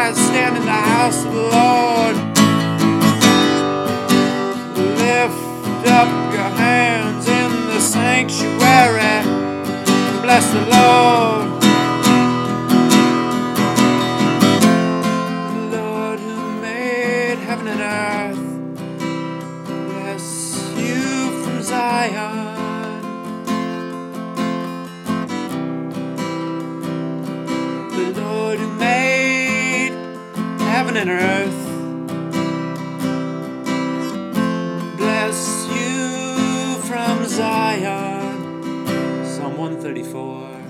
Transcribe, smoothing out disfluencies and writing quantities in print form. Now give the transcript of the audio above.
I stand in the house of the Lord. Lift up your hands in the sanctuary. Bless the Lord. The Lord who made heaven and earth. Bless you from Zion. The Lord who made heaven and earth. Bless you from Zion. Psalm 134.